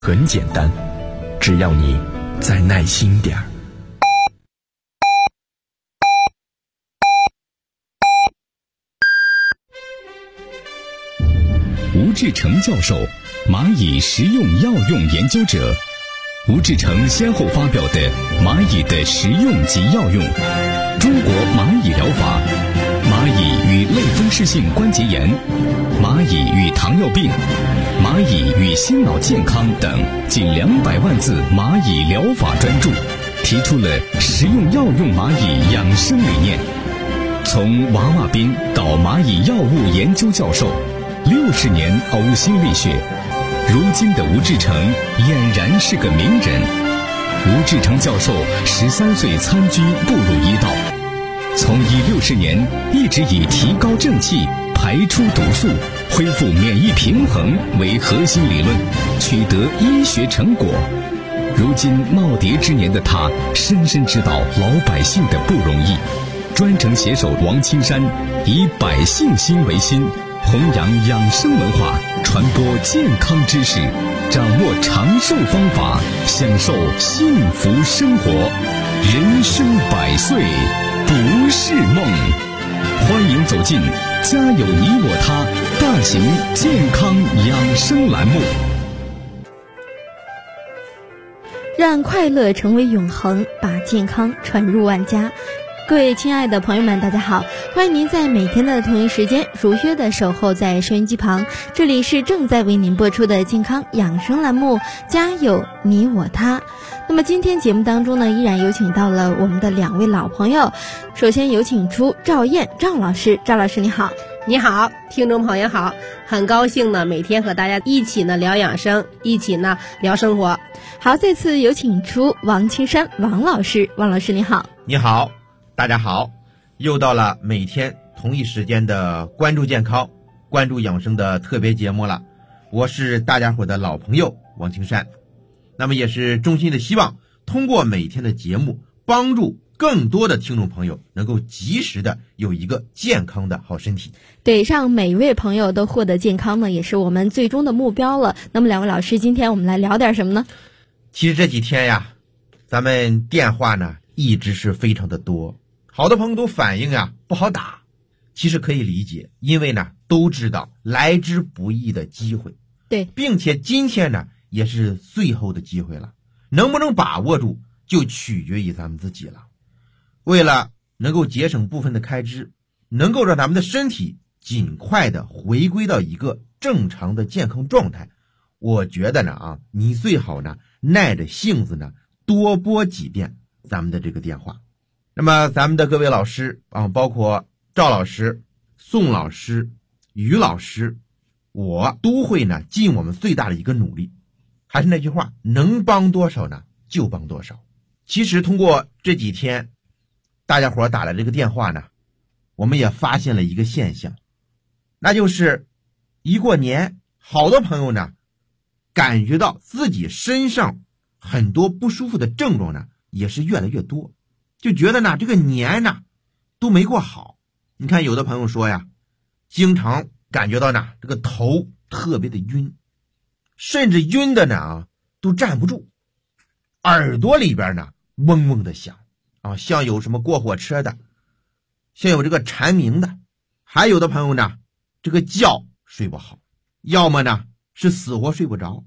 很简单，只要你再耐心点儿。 吴志成教授，蚂蚁食用药用研究者。吴志成先后发表的《蚂蚁的食用及药用》、《中国蚂蚁疗法》、《蚂蚁与类风湿性关节炎》、《蚂蚁与糖尿病》、《蚂蚁与心脑健康》等近200万字蚂蚁疗法专著，提出了食用药用蚂蚁养生理念。从娃娃兵到蚂蚁药物研究教授，60年呕心沥血，如今的吴志成俨然是个名人。吴志成教授13岁参军步入医道，从医60年一直以提高正气、排出毒素、恢复免疫平衡为核心理论，取得医学成果。如今耄耋之年的他，深深知道老百姓的不容易，专程携手王青山，以百姓心为心，弘扬养生文化，传播健康知识，掌握长寿方法，享受幸福生活。人生100岁不是梦。欢迎走进家有你我他大型健康养生栏目， 让快乐成为永恒，把健康传入万家。各位亲爱的朋友们，大家好，欢迎您在每天的同一时间如约的守候在收音机旁，这里是正在为您播出的健康养生栏目家有你我他。那么今天节目当中呢，依然有请到了我们的2位老朋友，首先有请出赵燕赵老师。赵老师你好。 你好，听众朋友好，很高兴呢每天和大家一起呢聊养生，一起呢聊生活。 好，再次有请出王青山王老师。王老师你好。 你好，大家好，又到了每天同一时间的关注健康、关注养生的特别节目了。我是大家伙的老朋友王青山，那么也是衷心的希望通过每天的节目，帮助更多的听众朋友能够及时的有一个健康的好身体。 对，让每一位朋友都获得健康呢，也是我们最终的目标了。那么2位老师，今天我们来聊点什么呢？ 其实这几天呀，咱们电话呢一直是非常的多，好多朋友都反映呀不好打。其实可以理解，因为呢都知道来之不易的机会， 对， 并且今天呢也是最后的机会了，能不能把握住就取决于咱们自己了。为了能够节省部分的开支，能够让咱们的身体尽快的回归到一个正常的健康状态，我觉得呢你最好呢耐着性子呢多拨几遍咱们的这个电话。那么咱们的各位老师包括赵老师、宋老师、于老师，我都会呢尽我们最大的一个努力。还是那句话，能帮多少呢就帮多少。其实通过这几天大家伙打来这个电话呢，我们也发现了一个现象，那就是一过年，好多朋友呢感觉到自己身上很多不舒服的症状呢也是越来越多，就觉得呢这个年呢都没过好。你看有的朋友说呀，经常感觉到呢这个头特别的晕，甚至晕的呢都站不住，耳朵里边呢嗡嗡的响像有什么过火车的，像有这个蝉鸣的，还有的朋友呢这个觉睡不好，要么呢是死活睡不着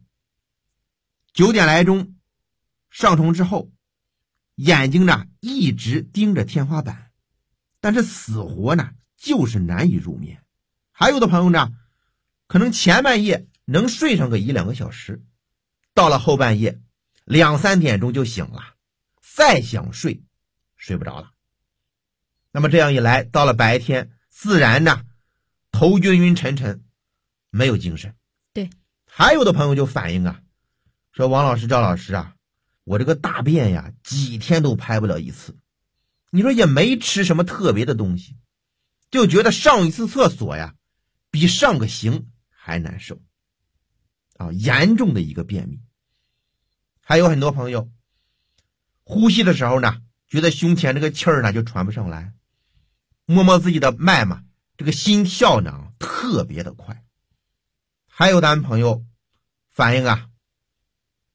，9点来钟上床之后，眼睛呢一直盯着天花板，但是死活呢就是难以入眠。还有的朋友呢可能前半夜能睡上个1-2个小时，到了后半夜2-3点钟就醒了，再想睡不着了。那么这样一来，到了白天自然呢头晕晕沉沉，没有精神。 对， 还有的朋友就反映说王老师赵老师我这个大便呀几天都排不了一次，你说也没吃什么特别的东西，就觉得上一次厕所呀比上个刑还难受严重的一个便秘。还有很多朋友呼吸的时候呢觉得胸前这个气儿呢就传不上来，摸摸自己的脉嘛，这个心跳呢特别的快。还有咱们朋友反映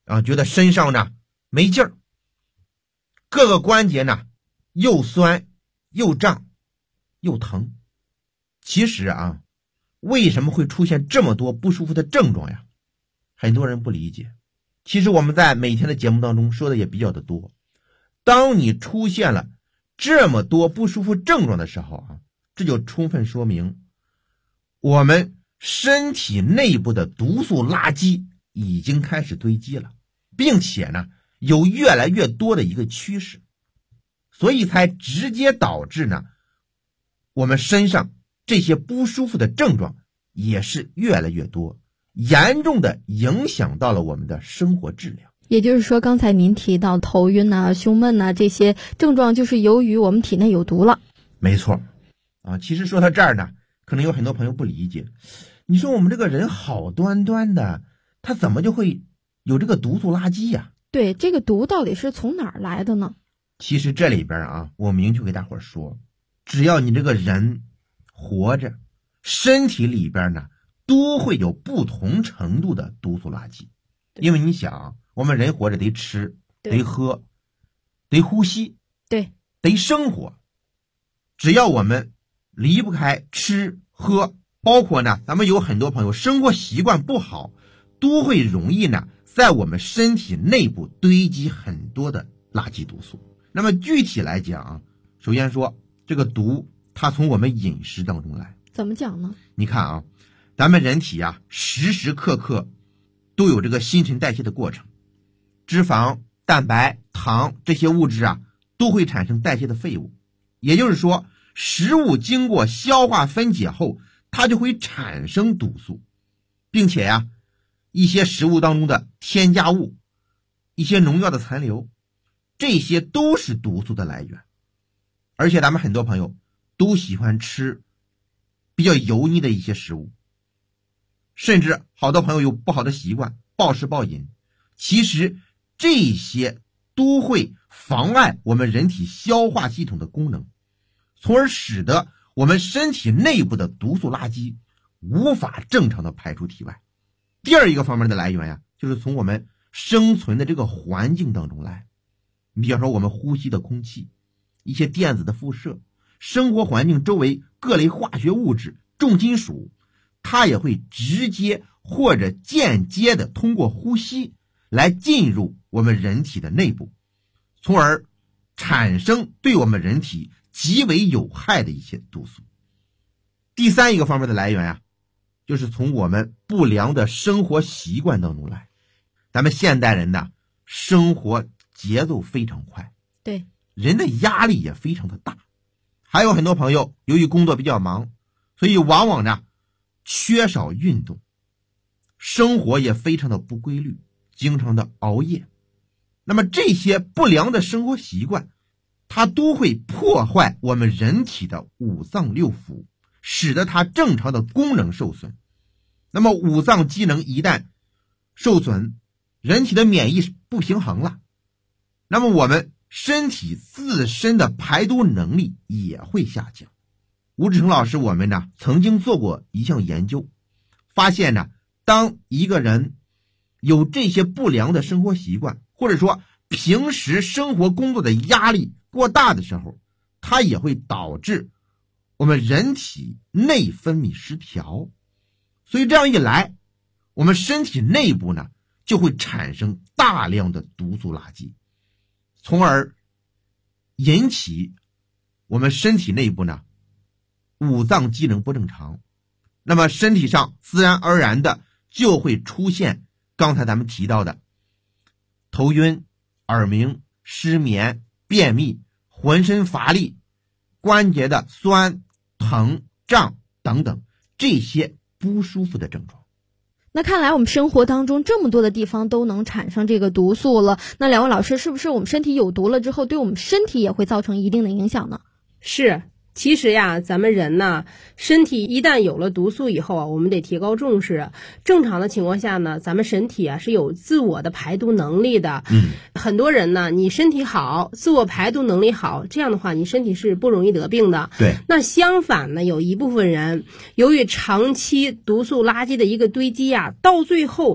觉得身上呢没劲儿，各个关节呢又酸又胀又疼。其实为什么会出现这么多不舒服的症状呀？很多人不理解。其实我们在每天的节目当中说的也比较的多。当你出现了这么多不舒服症状的时候这就充分说明我们身体内部的毒素垃圾已经开始堆积了，并且呢有越来越多的一个趋势，所以才直接导致呢我们身上这些不舒服的症状也是越来越多，严重的影响到了我们的生活质量。 也就是说，刚才您提到头晕胸闷这些症状，就是由于我们体内有毒了。 没错其实说到这儿呢，可能有很多朋友不理解，你说我们这个人好端端的，他怎么就会有这个毒素垃圾呀？ 对，这个毒到底是从哪儿来的呢？ 其实这里边我明确给大伙儿说，只要你这个人活着，身体里边呢都会有不同程度的毒素垃圾。因为你想，我们人活着得吃，得喝，得呼吸， 对， 得生活。只要我们离不开吃喝，包括呢咱们有很多朋友生活习惯不好，都会容易呢在我们身体内部堆积很多的垃圾毒素。那么具体来讲首先说这个毒它从我们饮食当中来。 怎么讲呢？ 你看咱们人体时时刻刻都有这个新陈代谢的过程，脂肪、蛋白、糖这些物质都会产生代谢的废物。也就是说，食物经过消化分解后，它就会产生毒素，并且一些食物当中的添加物、一些农药的残留，这些都是毒素的来源。而且咱们很多朋友都喜欢吃比较油腻的一些食物，甚至好多朋友有不好的习惯，暴食暴饮，其实这些都会妨碍我们人体消化系统的功能，从而使得我们身体内部的毒素垃圾无法正常的排出体外。第二一个方面的来源就是从我们生存的这个环境当中来。你比方说我们呼吸的空气，一些电子的辐射，生活环境周围各类化学物质、重金属，它也会直接或者间接的通过呼吸来进入我们人体的内部，从而产生对我们人体极为有害的一些毒素。第三一个方面的来源就是从我们不良的生活习惯当中来。咱们现代人呢，生活节奏非常快， 对， 人的压力也非常的大，还有很多朋友由于工作比较忙，所以往往呢缺少运动，生活也非常的不规律，经常的熬夜。那么这些不良的生活习惯，它都会破坏我们人体的五脏六腑，使得它正常的功能受损。那么五脏机能一旦受损，人体的免疫不平衡了，那么我们身体自身的排毒能力也会下降。吴志成老师我们呢曾经做过一项研究，发现呢，当一个人有这些不良的生活习惯，或者说平时生活工作的压力过大的时候，它也会导致我们人体内分泌失调。所以这样一来，我们身体内部呢就会产生大量的毒素垃圾，从而引起我们身体内部呢五脏机能不正常，那么身体上自然而然的就会出现刚才咱们提到的头晕、耳鸣、失眠、便秘、浑身乏力、关节的酸、疼、胀等等这些不舒服的症状。 那看来我们生活当中这么多的地方都能产生这个毒素了，那两位老师，是不是我们身体有毒了之后，对我们身体也会造成一定的影响呢？ 是，其实咱们人呢，身体一旦有了毒素以后我们得提高重视。正常的情况下呢，咱们身体是有自我的排毒能力的。很多人呢，你身体好，自我排毒能力好，这样的话你身体是不容易得病的。 对。 那相反呢，有一部分人由于长期毒素垃圾的一个堆积到最后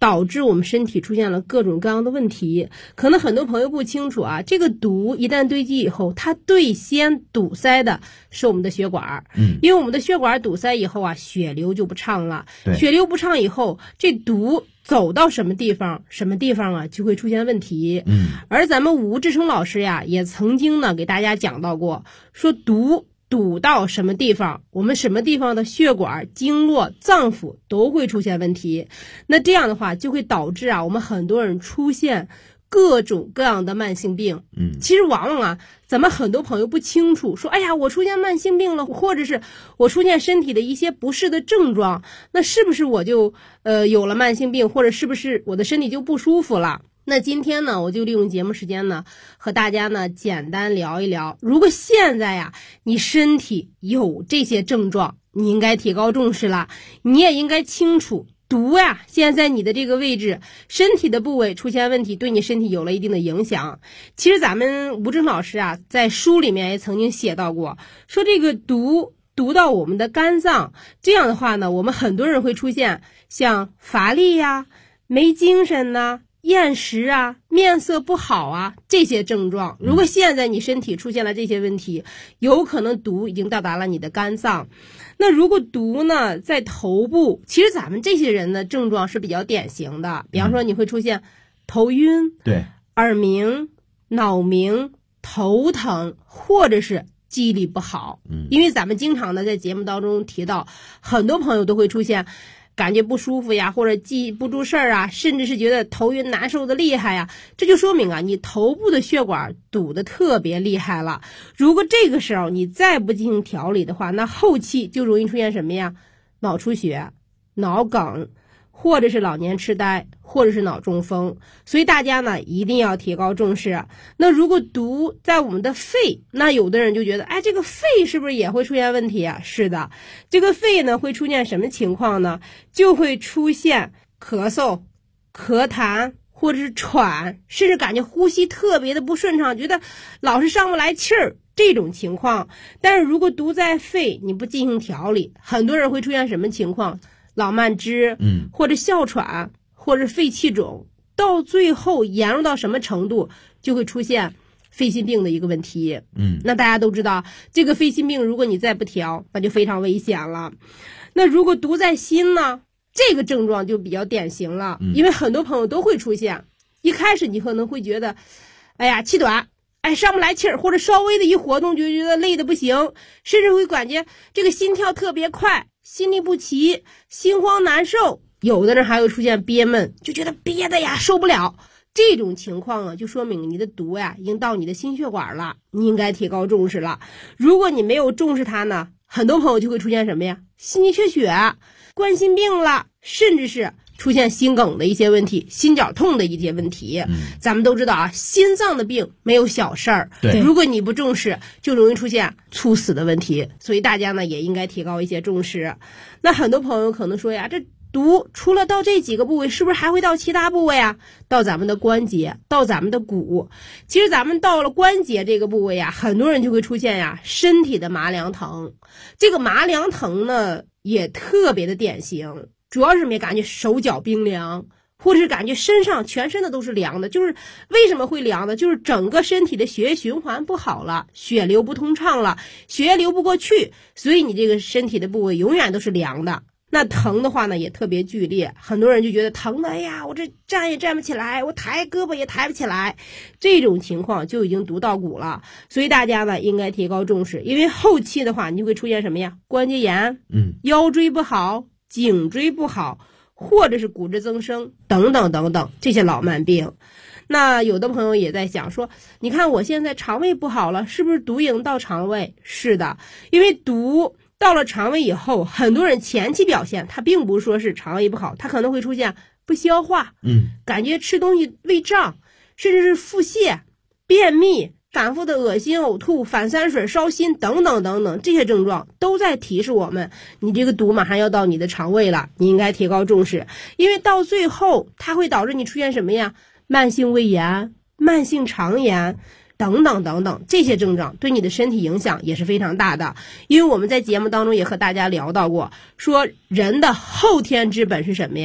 导致我们身体出现了各种各样的问题。可能很多朋友不清楚啊，这个毒一旦堆积以后，它最先堵塞的是我们的血管。因为我们的血管堵塞以后啊，血流就不畅了。血流不畅以后，这毒走到什么地方啊，就会出现问题。而咱们吴志成老师呀，也曾经呢给大家讲到过，说毒堵到什么地方，我们什么地方的血管、经络、脏腑都会出现问题。那这样的话就会导致啊，我们很多人出现各种各样的慢性病。其实往往啊，咱们很多朋友不清楚，说哎呀，我出现慢性病了，或者是我出现身体的一些不适的症状，那是不是我就有了慢性病，或者是不是我的身体就不舒服了？那今天呢，我就利用节目时间呢，和大家呢简单聊一聊，如果现在呀你身体有这些症状，你应该提高重视了，你也应该清楚毒呀现在你的这个位置，身体的部位出现问题，对你身体有了一定的影响。其实咱们吴正老师啊在书里面也曾经写到过，说这个毒到我们的肝脏，这样的话呢，我们很多人会出现像乏力呀、没精神呐、厌食啊、面色不好啊这些症状。如果现在你身体出现了这些问题，有可能毒已经到达了你的肝脏。那如果毒呢在头部，其实咱们这些人的症状是比较典型的，比方说你会出现头晕、耳鸣、脑鸣、头疼，或者是记忆力不好。因为咱们经常的在节目当中提到，很多朋友都会出现感觉不舒服呀，或者记不住事儿啊，甚至是觉得头晕难受的厉害呀，这就说明啊，你头部的血管堵得特别厉害了。如果这个时候你再不进行调理的话，那后期就容易出现什么呀？脑出血、脑梗，或者是老年痴呆，或者是脑中风。所以大家呢一定要提高重视。那如果毒在我们的肺，那有的人就觉得，哎，这个肺是不是也会出现问题啊？是的，这个肺呢会出现什么情况呢？就会出现咳嗽、咳痰，或者是喘，甚至感觉呼吸特别的不顺畅，觉得老是上不来气儿，这种情况。但是如果毒在肺，你不进行调理，很多人会出现什么情况？老慢支，或者哮喘，或者肺气肿，到最后严重到什么程度，就会出现肺心病的一个问题。那大家都知道，这个肺心病如果你再不调，那就非常危险了。那如果毒在心呢，这个症状就比较典型了，因为很多朋友都会出现。一开始你可能会觉得，哎呀，气短，哎，上不来气儿，或者稍微的一活动就觉得累得不行，甚至会感觉这个心跳特别快，心律不齐，心慌难受，有的人还会出现憋闷，就觉得憋的呀受不了。这种情况啊，就说明你的毒呀已经到你的心血管了，你应该提高重视了。如果你没有重视它呢，很多朋友就会出现什么呀？心肌缺血、冠心病了，甚至是出现心梗的一些问题，心绞痛的一些问题。咱们都知道啊，心脏的病没有小事儿，如果你不重视，就容易出现猝死的问题。所以大家呢也应该提高一些重视。那很多朋友可能说呀，这毒除了到这几个部位，是不是还会到其他部位啊？到咱们的关节，到咱们的骨。其实咱们到了关节这个部位啊，很多人就会出现呀身体的麻凉疼。这个麻凉疼呢也特别的典型，主要是没感觉手脚冰凉，或者是感觉身上全身的都是凉的。就是为什么会凉呢？就是整个身体的血液循环不好了，血流不通畅了，血液流不过去，所以你这个身体的部位永远都是凉的。那疼的话呢也特别剧烈，很多人就觉得疼的，哎呀，我这站也站不起来，我抬胳膊也抬不起来，这种情况就已经毒到骨了。所以大家呢应该提高重视，因为后期的话你就会出现什么呀？关节炎，腰椎不好，颈椎不好，或者是骨质增生等等等等这些老慢病。那有的朋友也在想说，你看我现在肠胃不好了，是不是毒瘾到肠胃？是的，因为毒到了肠胃以后，很多人前期表现他并不是说是肠胃不好，他可能会出现不消化，感觉吃东西胃胀，甚至是腹泻、便秘、反复的恶心、呕吐、反酸水、烧心等等等等，这些症状都在提示我们，你这个毒马上要到你的肠胃了，你应该提高重视。因为到最后它会导致你出现什么呀？慢性胃炎、慢性肠炎等等等等，这些症状对你的身体影响也是非常大的。因为我们在节目当中也和大家聊到过，说人的后天之本是什么呀？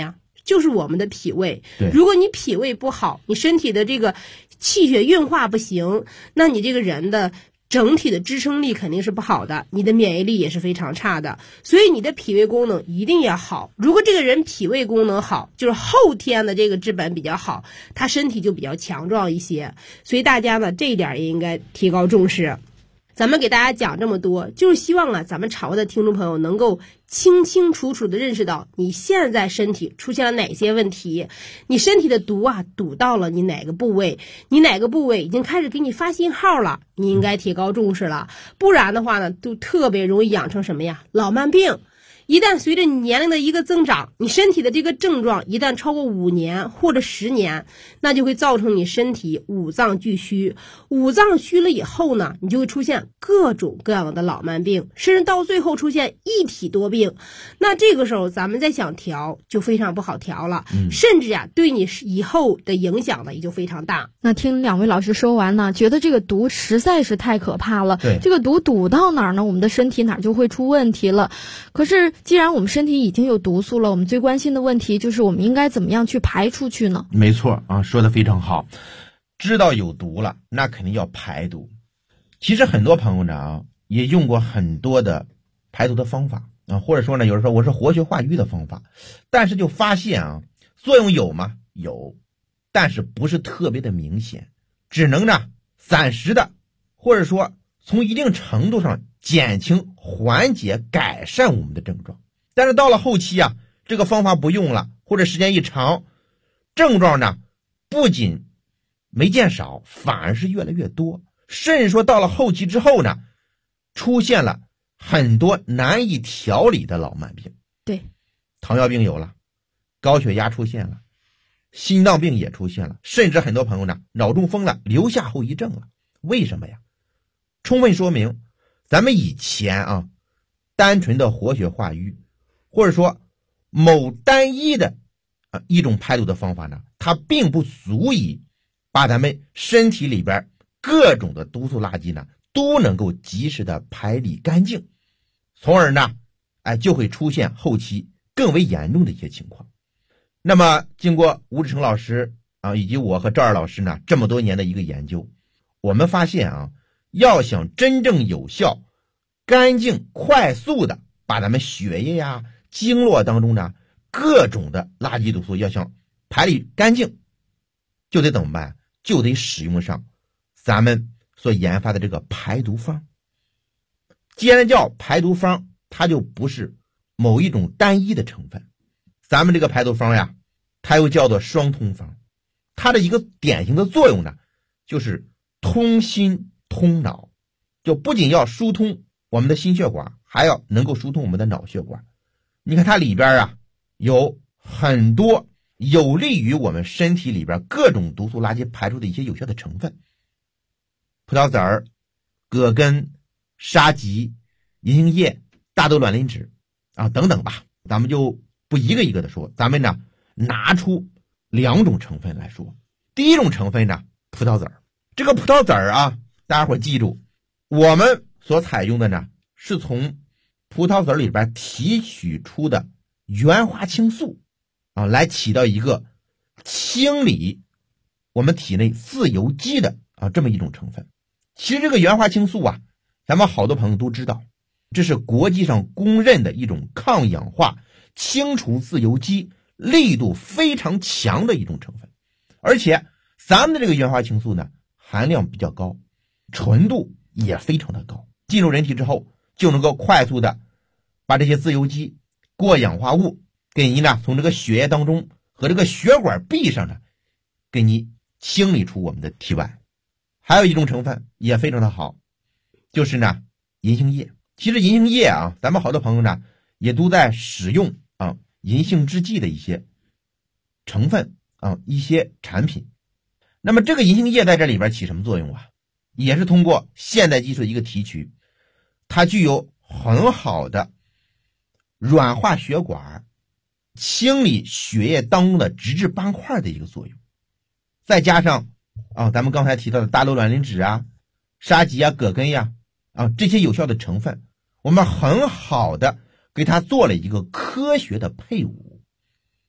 就是我们的脾胃。 对， 如果你脾胃不好，你身体的这个气血运化不行，那你这个人的整体的支撑力肯定是不好的，你的免疫力也是非常差的，所以你的脾胃功能一定要好。如果这个人脾胃功能好，就是后天的这个治本比较好，他身体就比较强壮一些。所以大家呢，这一点也应该提高重视。咱们给大家讲这么多，就是希望咱们场外的听众朋友能够清清楚楚地认识到你现在身体出现了哪些问题，你身体的毒堵到了你哪个部位，你哪个部位已经开始给你发信号了，你应该提高重视了。不然的话呢，就特别容易养成什么呀？老慢病。一旦随着你年龄的一个增长，你身体的这个症状一旦超过5年或者10年，那就会造成你身体五脏俱虚。五脏虚了以后呢，你就会出现各种各样的老慢病，甚至到最后出现一体多病。那这个时候咱们再想调就非常不好调了，甚至对你以后的影响呢也就非常大。 那听两位老师说完呢，觉得这个毒实在是太可怕了。 对， 这个毒堵到哪儿呢，我们的身体哪儿就会出问题了。可是既然我们身体已经有毒素了，我们最关心的问题就是我们应该怎么样去排出去呢？ 没错啊，说得非常好。知道有毒了，那肯定要排毒。其实很多朋友呢也用过很多的排毒的方法啊，或者说呢有人说我是活血化瘀的方法，但是就发现作用有吗？有，但是不是特别的明显，只能暂时的，或者说从一定程度上减轻、缓解、改善我们的症状。但是到了后期这个方法不用了，或者时间一长，症状呢不仅没见少，反而是越来越多，甚至说到了后期之后呢，出现了很多难以调理的老慢病。 对， 糖尿病有了，高血压出现了，心脏病也出现了，甚至很多朋友呢脑中风了，留下后遗症了。为什么呀？充分说明咱们以前单纯的活血化瘀，或者说某单一的一种排毒的方法呢，它并不足以把咱们身体里边各种的毒素垃圾呢都能够及时的排理干净，从而呢就会出现后期更为严重的一些情况。那么经过吴志成老师以及我和赵二老师呢这么多年的一个研究，我们发现要想真正有效、干净、快速的把咱们血液经络当中呢各种的垃圾毒素要想排理干净，就得怎么办？就得使用上咱们所研发的这个排毒方。既然叫排毒方，它就不是某一种单一的成分。咱们这个排毒方它又叫做双通方。它的一个典型的作用呢，就是通心通脑，就不仅要疏通我们的心血管，还要能够疏通我们的脑血管。你看它里边有很多有利于我们身体里边各种毒素垃圾排出的一些有效的成分，葡萄籽儿、葛根、沙棘、银杏叶、大豆卵磷脂等等吧，咱们就不一个一个的说，咱们呢拿出2种成分来说。第一种成分呢，葡萄籽儿。这个葡萄籽儿大家伙记住，我们所采用的呢是从葡萄籽里边提取出的原花青素来起到一个清理我们体内自由基的这么一种成分。其实这个原花青素咱们好多朋友都知道，这是国际上公认的一种抗氧化、清除自由基力度非常强的一种成分。而且咱们的这个原花青素呢含量比较高，纯度也非常的高，进入人体之后就能够快速的把这些自由基、过氧化物给你呢从这个血液当中和这个血管壁上呢给你清理出我们的体外。还有一种成分也非常的好，就是呢银杏叶。其实银杏叶咱们好多朋友呢也都在使用银杏制剂的一些成分一些产品。那么这个银杏叶在这里边起什么作用也是通过现代技术的一个提取，它具有很好的软化血管、清理血液当中的脂质斑块的一个作用。再加上咱们刚才提到的大豆卵磷脂沙棘葛根这些有效的成分，我们很好的给它做了一个科学的配伍。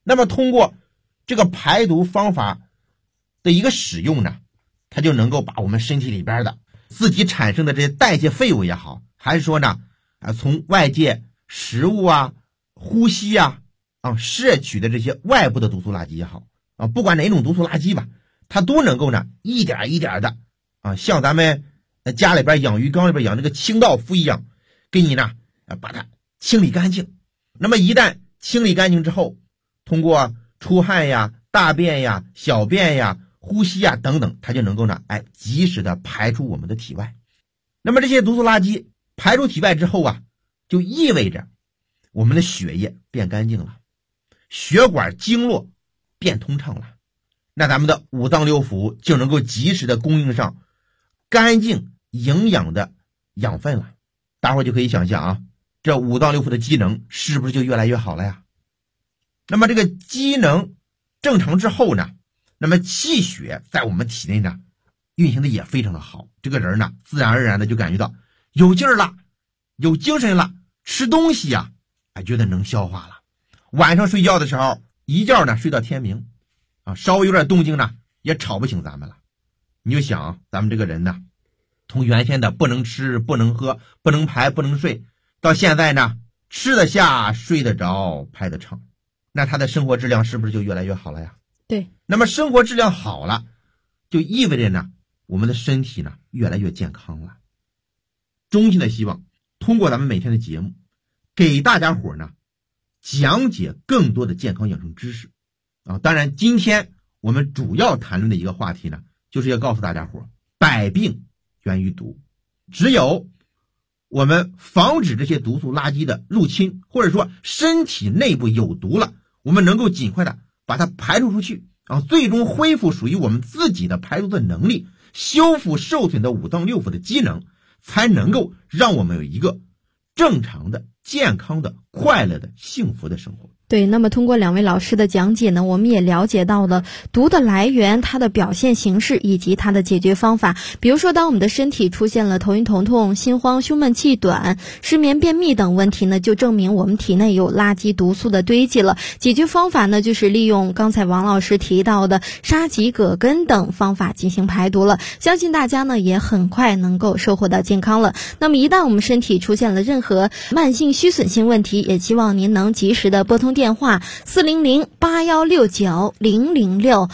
那么通过这个排毒方法的一个使用呢，它就能够把我们身体里边的自己产生的这些代谢废物也好，还是说呢从外界食物啊、呼吸啊摄取的这些外部的毒素垃圾也好不管哪种毒素垃圾吧，它都能够呢一点一点的像咱们家里边养鱼缸里边养这个清道夫一样，给你呢把它清理干净。那么一旦清理干净之后，通过出汗呀、大便呀、小便呀、呼吸呀等等，它就能够呢及时的排出我们的体外。那么这些毒素垃圾排出体外之后就意味着我们的血液变干净了，血管经络变通畅了，那咱们的五脏六腑就能够及时的供应上干净营养的养分了。大伙就可以想象这五脏六腑的机能是不是就越来越好了呀？那么这个机能正常之后呢，那么气血在我们体内呢运行的也非常的好，这个人呢自然而然的就感觉到有劲儿了，有精神了，吃东西觉得能消化了。晚上睡觉的时候一觉呢睡到天明稍微有点动静呢也吵不醒咱们了。你就想咱们这个人呢，从原先的不能吃、不能喝、不能排、不能睡，到现在呢吃得下、睡得着、排得畅，那他的生活质量是不是就越来越好了呀？ 对。 那么生活质量好了，就意味着呢我们的身体呢越来越健康了。衷心的希望通过咱们每天的节目，给大家伙呢讲解更多的健康养生知识当然今天我们主要谈论的一个话题呢，就是要告诉大家伙，百病源于毒。只有我们防止这些毒素垃圾的入侵，或者说身体内部有毒了，我们能够尽快的把它排除出去最终恢复属于我们自己的排毒的能力，修复受损的五脏六腑的机能，才能够让我们有一个正常的、健康的、快乐的、幸福的生活。 对，那么通过两位老师的讲解呢，我们也了解到了毒的来源、它的表现形式以及它的解决方法。比如说，当我们的身体出现了头晕头痛、心慌、胸闷气短、失眠、便秘等问题呢，就证明我们体内有垃圾毒素的堆积了。解决方法呢，就是利用刚才王老师提到的沙棘、葛根等方法进行排毒了。相信大家呢也很快能够收获到健康了。那么一旦我们身体出现了任何慢性虚损性问题，也希望您能及时的拨通电话400-8169-006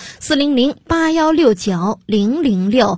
400-8169-006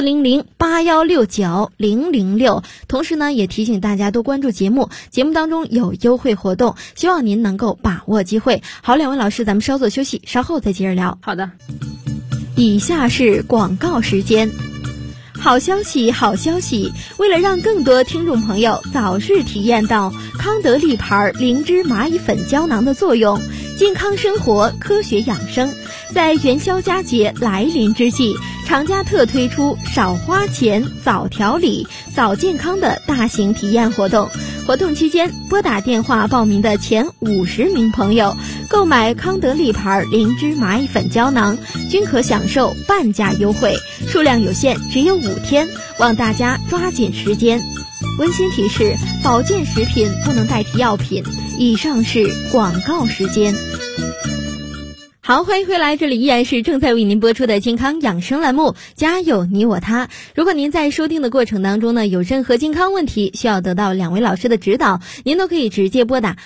400-8169-006。同时呢，也提醒大家多关注节目，节目当中有优惠活动，希望您能够把握机会。好，两位老师，咱们稍作休息，稍后再接着聊。 好的。 以下是广告时间。好消息，好消息！为了让更多听众朋友早日体验到康德利牌灵芝蚂蚁粉胶囊的作用，健康生活，科学养生，在元宵佳节来临之际，厂家特推出少花钱早调理早健康的大型体验活动。活动期间，拨打电话报名的前50名朋友购买康德利牌灵芝蚂蚁粉胶囊，均可享受半价优惠，数量有限，只有5天，望大家抓紧时间。温馨提示：保健食品不能代替药品。以上是广告时间。好，欢迎回来，这里依然是正在为您播出的健康养生栏目，家有你我他。如果您在收听的过程当中呢，有任何健康问题需要得到两位老师的指导，您都可以直接拨打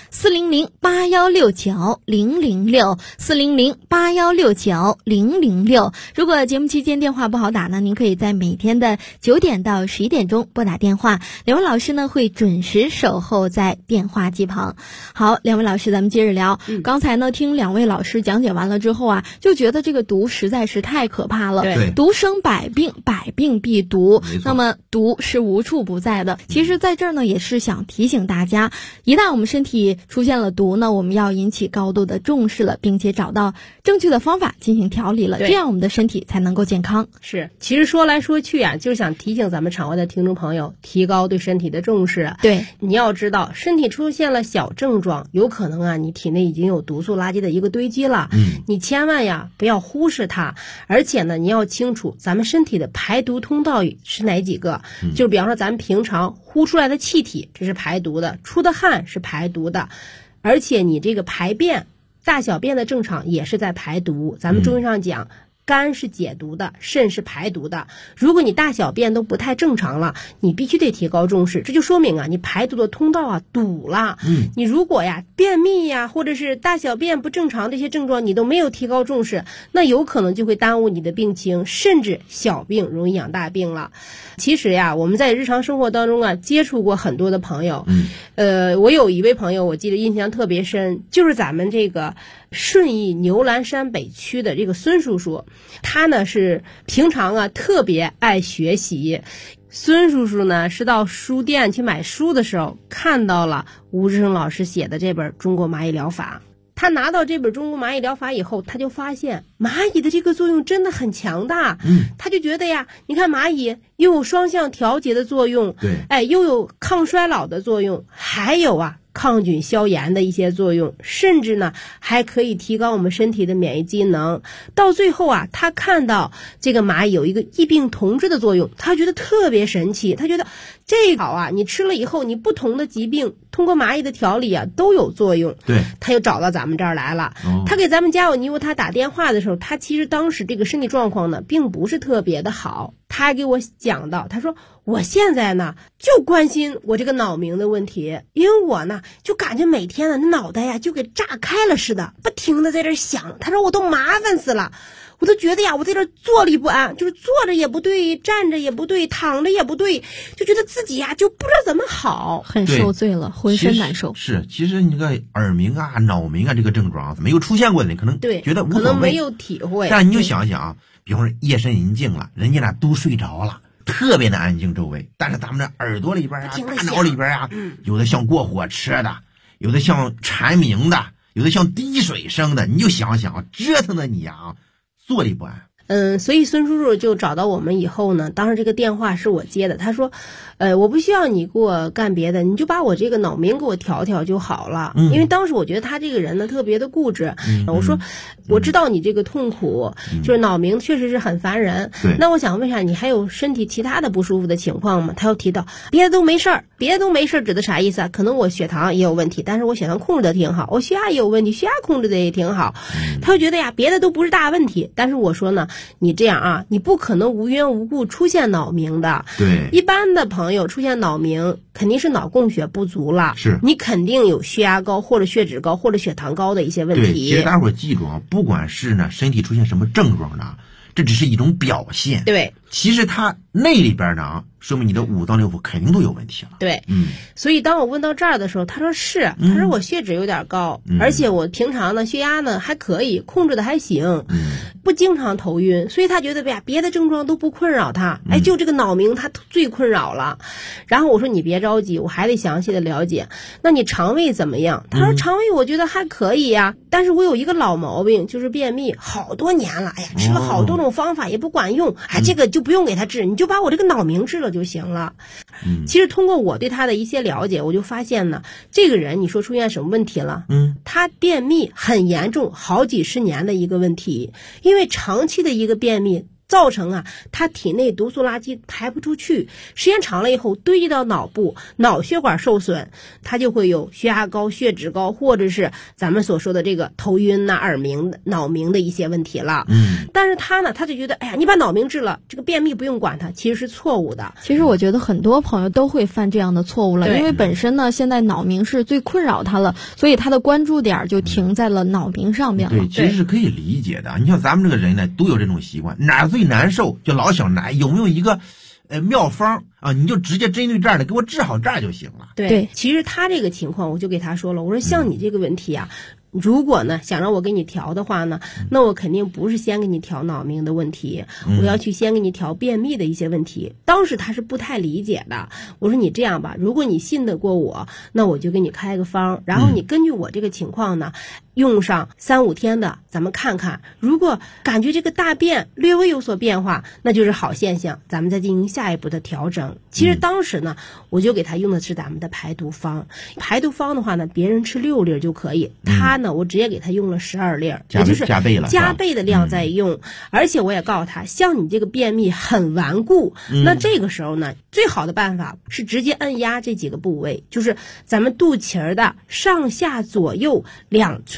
400-8169-006 400-8169-006。如果节目期间电话不好打呢，您可以在每天的9点到11点钟拨打电话，两位老师呢会准时守候在电话机旁。好，两位老师，咱们接着聊。刚才呢听两位老师讲解完了之后就觉得这个毒实在是太可怕了。 对， 毒生百病，百病必毒。那么毒是无处不在的。其实在这儿呢也是想提醒大家，一旦我们身体出现了毒呢，我们要引起高度的重视了，并且找到正确的方法进行调理了，这样我们的身体才能够健康。 是，其实说来说去就是想提醒咱们场外的听众朋友提高对身体的重视。 对， 你要知道身体出现了小症状，有可能你体内已经有毒素垃圾的一个堆积了。你千万不要忽视它，而且呢，你要清楚咱们身体的排毒通道是哪几个。就是比方说咱们平常呼出来的气体，这是排毒的；出的汗是排毒的，而且你这个排便大小便的正常也是在排毒。咱们中医上讲，肝是解毒的，肾是排毒的。如果你大小便都不太正常了，你必须得提高重视。这就说明啊，你排毒的通道啊堵了。你如果呀便秘呀，或者是大小便不正常这些症状你都没有提高重视，那有可能就会耽误你的病情，甚至小病容易养大病了。其实呀，我们在日常生活当中啊接触过很多的朋友。我有一位朋友，我记得印象特别深，就是咱们这个顺义牛栏山北区的这个孙叔叔。他呢是平常啊特别爱学习。孙叔叔呢是到书店去买书的时候，看到了吴志胜老师写的这本《中国蚂蚁疗法》。他拿到这本《中国蚂蚁疗法》以后，他就发现蚂蚁的这个作用真的很强大。他就觉得呀，你看蚂蚁又有双向调节的作用，对，又有抗衰老的作用，还有啊抗菌消炎的一些作用，甚至呢还可以提高我们身体的免疫机能。到最后啊，他看到这个蚂蚁有一个异病同治的作用，他觉得特别神奇。他觉得这好啊，你吃了以后，你不同的疾病通过蚂蚁的调理啊都有作用。对，他又找到咱们这儿来了。他给咱们家有尼沃他打电话的时候，他其实当时这个身体状况呢并不是特别的好。他还给我讲到，他说我现在呢就关心我这个脑鸣的问题，因为我呢就感觉每天呢脑袋呀就给炸开了似的，不停的在这想。他说我都麻烦死了，我都觉得呀我在这坐立不安，就是坐着也不对，站着也不对，躺着也不对，就觉得自己呀就不知道怎么好， 很受罪了，浑身难受。 其实你这个耳鸣啊脑鸣啊这个症状没有出现过的，你可能觉得无所谓， 可能没有体会。 但你就想想啊，比方说夜深人静了，人家俩都睡着了，特别的安静周围，但是咱们这耳朵里边啊大脑里边啊，有的像过火车的，有的像蝉鸣的，有的像滴水声的，你就想想折腾的你啊坐立不安。 所以孙叔叔就找到我们以后呢，当时这个电话是我接的，他说我不需要你给我干别的，你就把我这个脑鸣给我调调就好了。因为当时我觉得他这个人呢特别的固执。我说我知道你这个痛苦，就是脑鸣确实是很烦人。那我想问一下，你还有身体其他的不舒服的情况吗？他又提到别的都没事儿，别的都没事儿指的啥意思啊？可能我血糖也有问题，但是我血糖控制的挺好，我血压也有问题，血压控制的也挺好。他就觉得呀别的都不是大问题，但是我说呢，你这样啊，你不可能无缘无故出现脑鸣的。对，一般的朋友出现脑鸣，肯定是脑供血不足了，是你肯定有血压高或者血脂高或者血糖高的一些问题。 对，其实大伙儿记住啊，不管是呢身体出现什么症状呢，这只是一种表现。对，其实它那里边呢，说明你的五脏六腑肯定都有问题了。 对，所以当我问到这儿的时候，他说是，他说我血脂有点高，而且我平常呢血压呢还可以，控制的还行，不经常头晕，所以他觉得呀别的症状都不困扰他，就这个脑鸣他最困扰了。然后我说你别着急，我还得详细的了解。那你肠胃怎么样？他说肠胃我觉得还可以呀，但是我有一个老毛病，就是便秘，好多年了，吃了好多种方法也不管用，这个就不用给他治，你就把我这个脑鸣治了就行了。其实通过我对他的一些了解，我就发现呢，这个人你说出现什么问题了？他便秘很严重，好几十年的一个问题，因为长期的一个便秘造成啊，他体内毒素垃圾排不出去，时间长了以后堆积到脑部，脑血管受损，他就会有血压高、血脂高，或者是咱们所说的这个头晕呐、耳鸣、脑鸣的一些问题了。但是他呢，他就觉得，哎呀，你把脑鸣治了，这个便秘不用管它，其实是错误的。 其实我觉得很多朋友都会犯这样的错误了，因为本身呢，现在脑鸣是最困扰他了，所以他的关注点就停在了脑鸣上面了。 对，其实是可以理解的。你像咱们这个人呢，都有这种习惯，哪最难受就老想来，有没有一个妙方啊？你就直接针对这儿的给我治好这儿就行了。 对，其实他这个情况，我就给他说了，我说像你这个问题啊，如果呢想让我给你调的话呢，那我肯定不是先给你调脑鸣的问题，我要去先给你调便秘的一些问题。当时他是不太理解的，我说你这样吧，如果你信得过我，那我就给你开个方，然后你根据我这个情况呢，用上3-5天的，咱们看看，如果感觉这个大便略微有所变化，那就是好现象，咱们再进行下一步的调整。其实当时呢，我就给他用的是咱们的排毒方。排毒方的话呢，别人吃6粒就可以，他呢我直接给他用了12粒，也就是加倍的量在用。而且我也告诉他，像你这个便秘很顽固，那这个时候呢，最好的办法是直接按压这几个部位，就是咱们肚脐儿的上下左右2寸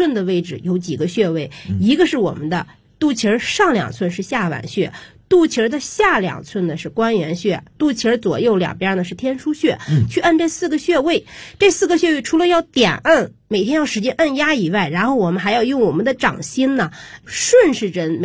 寸的位置有几个穴位，一个是我们的肚脐上2寸是下脘穴，肚脐的下2寸呢是关元穴，肚脐左右两边呢是天枢穴。去按这4个穴位，这4个穴位除了要点按，每天要使劲按压以外，然后我们还要用我们的掌心呢顺时针